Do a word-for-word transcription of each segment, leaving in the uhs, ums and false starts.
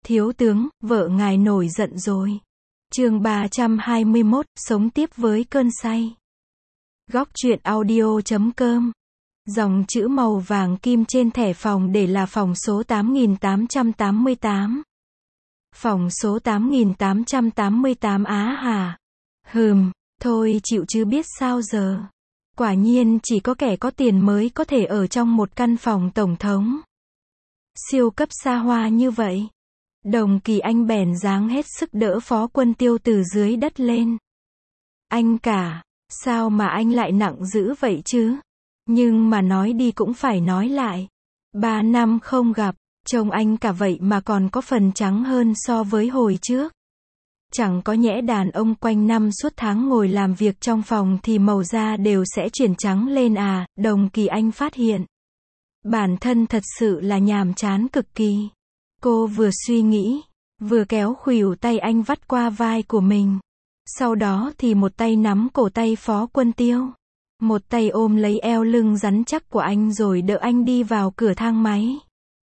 Thiếu tướng, vợ ngài nổi giận rồi. Chương ba trăm hai mươi mốt, sống tiếp với cơn say. Góc truyện audio chấm com. Dòng chữ màu vàng kim trên thẻ phòng để là phòng số tám nghìn tám trăm tám mươi tám. Phòng số tám nghìn tám trăm tám mươi tám á hả? Hừm, thôi chịu chứ biết sao giờ. Quả nhiên chỉ có kẻ có tiền mới có thể ở trong một căn phòng tổng thống siêu cấp xa hoa như vậy. Đồng Kỳ Anh bèn dáng hết sức đỡ Phó Quân Tiêu từ dưới đất lên. Anh cả, sao mà anh lại nặng dữ vậy chứ? Nhưng mà nói đi cũng phải nói lại. Ba năm không gặp, trông anh cả vậy mà còn có phần trắng hơn so với hồi trước. Chẳng có nhẽ đàn ông quanh năm suốt tháng ngồi làm việc trong phòng thì màu da đều sẽ chuyển trắng lên à? Đồng Kỳ Anh phát hiện bản thân thật sự là nhàm chán cực kỳ. Cô vừa suy nghĩ, vừa kéo khuỷu tay anh vắt qua vai của mình. Sau đó thì một tay nắm cổ tay Phó Quân Tiêu, một tay ôm lấy eo lưng rắn chắc của anh rồi đỡ anh đi vào cửa thang máy.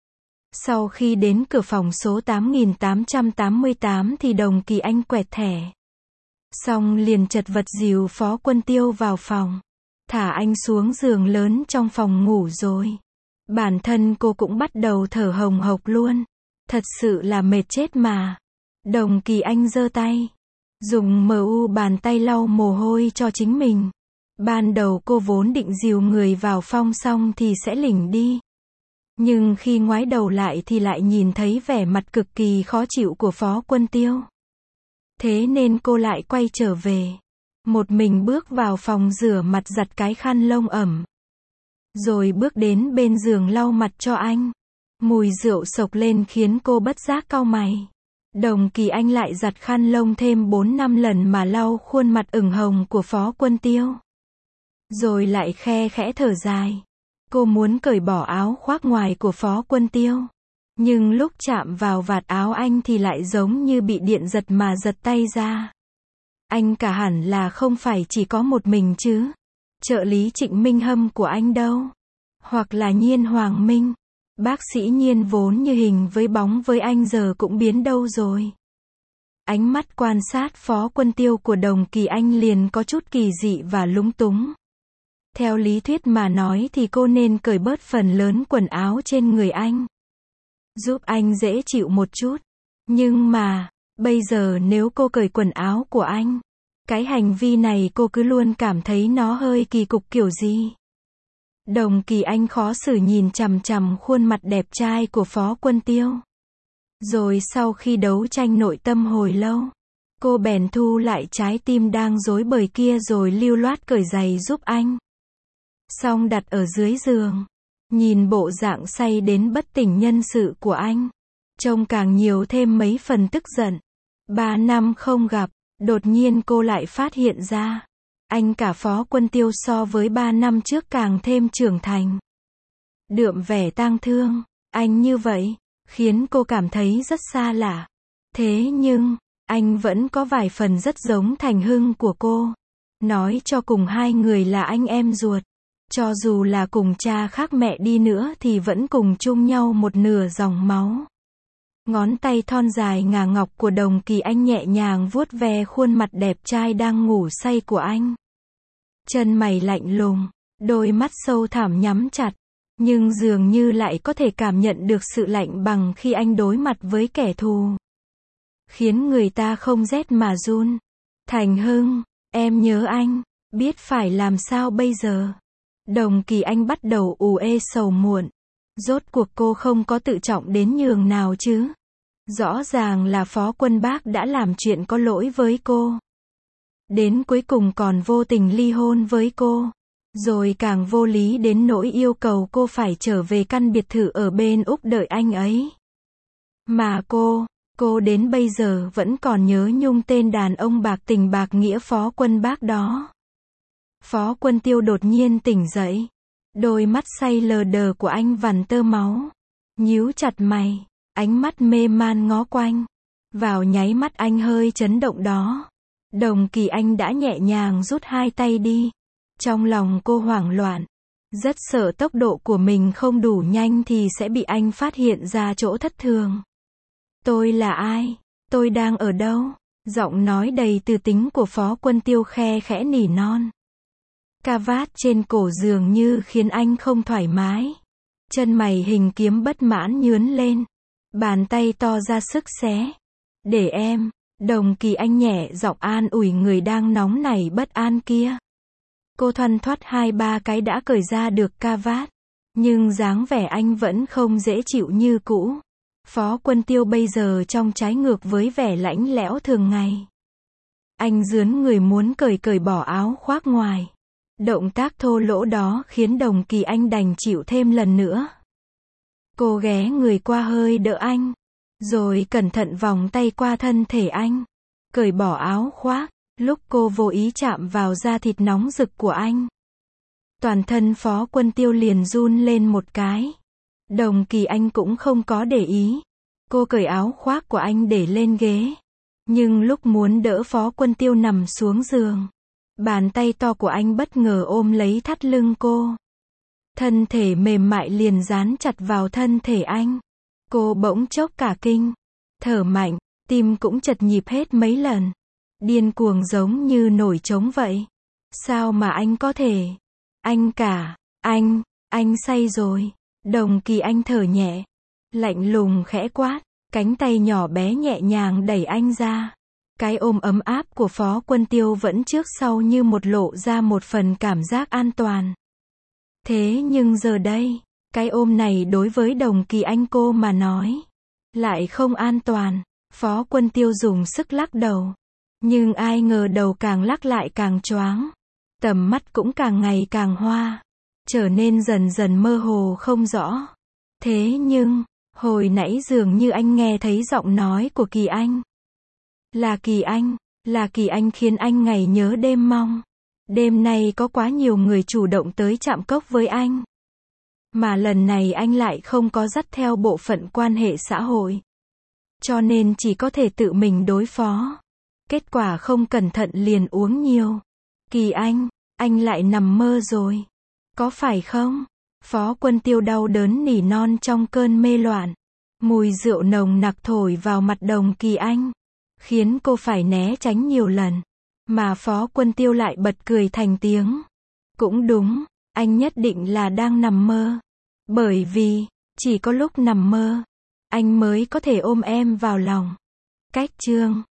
Sau khi đến cửa phòng số tám nghìn tám trăm tám mươi tám thì Đồng Kỳ Anh quẹt thẻ. Xong liền chật vật dìu Phó Quân Tiêu vào phòng. Thả anh xuống giường lớn trong phòng ngủ rồi. Bản thân cô cũng bắt đầu thở hồng hộc luôn. Thật sự là mệt chết mà. Đồng Kỳ Anh giơ tay, dùng mu bàn tay lau mồ hôi cho chính mình. Ban đầu cô vốn định dìu người vào phòng xong thì sẽ lỉnh đi. Nhưng khi ngoái đầu lại thì lại nhìn thấy vẻ mặt cực kỳ khó chịu của Phó Quân Tiêu. Thế nên cô lại quay trở về. Một mình bước vào phòng rửa mặt giặt cái khăn lông ẩm. Rồi bước đến bên giường lau mặt cho anh. Mùi rượu sộc lên khiến cô bất giác cau mày. Đồng Kỳ Anh lại giặt khăn lông thêm bốn năm lần mà lau khuôn mặt ửng hồng của Phó Quân Tiêu. Rồi lại khe khẽ thở dài. Cô muốn cởi bỏ áo khoác ngoài của Phó Quân Tiêu. Nhưng lúc chạm vào vạt áo anh thì lại giống như bị điện giật mà giật tay ra. Anh cả hẳn là không phải chỉ có một mình chứ. Trợ lý Trịnh Minh Hâm của anh đâu? Hoặc là Nhiên Hoàng Minh? Bác sĩ Nhiên vốn như hình với bóng với anh giờ cũng biến đâu rồi? Ánh mắt quan sát Phó Quân Tiêu của Đồng Kỳ Anh liền có chút kỳ dị và lúng túng. Theo lý thuyết mà nói thì cô nên cởi bớt phần lớn quần áo trên người anh, giúp anh dễ chịu một chút. Nhưng mà, bây giờ nếu cô cởi quần áo của anh, cái hành vi này cô cứ luôn cảm thấy nó hơi kỳ cục kiểu gì. Đồng Kỳ Anh khó xử nhìn chằm chằm khuôn mặt đẹp trai của Phó Quân Tiêu. Rồi sau khi đấu tranh nội tâm hồi lâu, cô bèn thu lại trái tim đang rối bời kia rồi lưu loát cởi giày giúp anh. Xong đặt ở dưới giường. Nhìn bộ dạng say đến bất tỉnh nhân sự của anh, trông càng nhiều thêm mấy phần tức giận. Ba năm không gặp, đột nhiên cô lại phát hiện ra, anh cả Phó Quân Tiêu so với ba năm trước càng thêm trưởng thành. Đượm vẻ tang thương, anh như vậy, khiến cô cảm thấy rất xa lạ. Thế nhưng, anh vẫn có vài phần rất giống Thành Hưng của cô. Nói cho cùng hai người là anh em ruột. Cho dù là cùng cha khác mẹ đi nữa thì vẫn cùng chung nhau một nửa dòng máu. Ngón tay thon dài ngà ngọc của Đồng Kỳ Anh nhẹ nhàng vuốt ve khuôn mặt đẹp trai đang ngủ say của anh. Chân mày lạnh lùng, đôi mắt sâu thẳm nhắm chặt, nhưng dường như lại có thể cảm nhận được sự lạnh bằng khi anh đối mặt với kẻ thù. Khiến người ta không rét mà run. Thành Hưng, em nhớ anh, biết phải làm sao bây giờ? Đồng Kỳ Anh bắt đầu ù ê sầu muộn. Rốt cuộc cô không có tự trọng đến nhường nào chứ. Rõ ràng là Phó Quân Bác đã làm chuyện có lỗi với cô. Đến cuối cùng còn vô tình ly hôn với cô. Rồi càng vô lý đến nỗi yêu cầu cô phải trở về căn biệt thự ở bên Úc đợi anh ấy. Mà cô, cô đến bây giờ vẫn còn nhớ nhung tên đàn ông bạc tình bạc nghĩa Phó Quân Bác đó. Phó Quân Tiêu đột nhiên tỉnh dậy. Đôi mắt say lờ đờ của anh vằn tơ máu. Nhíu chặt mày, ánh mắt mê man ngó quanh. Vào nháy mắt anh hơi chấn động đó, Đồng Kỳ Anh đã nhẹ nhàng rút hai tay đi. Trong lòng cô hoảng loạn. Rất sợ tốc độ của mình không đủ nhanh thì sẽ bị anh phát hiện ra chỗ thất thường. Tôi là ai? Tôi đang ở đâu? Giọng nói đầy từ tính của Phó Quân Tiêu khe khẽ nỉ non. Cà vát trên cổ dường như khiến anh không thoải mái. Chân mày hình kiếm bất mãn nhướn lên. Bàn tay to ra sức xé. Để em. Đồng Kỳ Anh nhẹ giọng an ủi người đang nóng nảy bất an kia. Cô thoăn thoắt hai ba cái đã cởi ra được cà vát. Nhưng dáng vẻ anh vẫn không dễ chịu như cũ. Phó Quân Tiêu bây giờ trong trái ngược với vẻ lãnh lẽo thường ngày. Anh rướn người muốn cởi cởi bỏ áo khoác ngoài. Động tác thô lỗ đó khiến Đồng Kỳ Anh đành chịu thêm lần nữa. Cô ghé người qua hơi đỡ anh. Rồi cẩn thận vòng tay qua thân thể anh. Cởi bỏ áo khoác. Lúc cô vô ý chạm vào da thịt nóng rực của anh. Toàn thân Phó Quân Tiêu liền run lên một cái. Đồng Kỳ Anh cũng không có để ý. Cô cởi áo khoác của anh để lên ghế. Nhưng lúc muốn đỡ Phó Quân Tiêu nằm xuống giường, bàn tay to của anh bất ngờ ôm lấy thắt lưng cô. Thân thể mềm mại liền dán chặt vào thân thể anh. Cô bỗng chốc cả kinh. Thở mạnh, tim cũng chật nhịp hết mấy lần. Điên cuồng giống như nổi trống vậy. Sao mà anh có thể? Anh cả, anh, anh say rồi. Đồng Kỳ Anh thở nhẹ. Lạnh lùng khẽ quát. Cánh tay nhỏ bé nhẹ nhàng đẩy anh ra. Cái ôm ấm áp của Phó Quân Tiêu vẫn trước sau như một lộ ra một phần cảm giác an toàn. Thế nhưng giờ đây, cái ôm này đối với Đồng Kỳ Anh cô mà nói, lại không an toàn. Phó Quân Tiêu dùng sức lắc đầu. Nhưng ai ngờ đầu càng lắc lại càng choáng. Tầm mắt cũng càng ngày càng hoa. Trở nên dần dần mơ hồ không rõ. Thế nhưng, hồi nãy dường như anh nghe thấy giọng nói của Kỳ Anh. Là Kỳ Anh, là Kỳ Anh khiến anh ngày nhớ đêm mong. Đêm nay có quá nhiều người chủ động tới chạm cốc với anh. Mà lần này anh lại không có dắt theo bộ phận quan hệ xã hội. Cho nên chỉ có thể tự mình đối phó. Kết quả không cẩn thận liền uống nhiều. Kỳ Anh, anh lại nằm mơ rồi. Có phải không? Phó Quân Tiêu đau đớn nỉ non trong cơn mê loạn. Mùi rượu nồng nặc thổi vào mặt Đồng Kỳ Anh. Khiến cô phải né tránh nhiều lần. Mà Phó Quân Tiêu lại bật cười thành tiếng. Cũng đúng, anh nhất định là đang nằm mơ. Bởi vì, chỉ có lúc nằm mơ, anh mới có thể ôm em vào lòng. Cách chương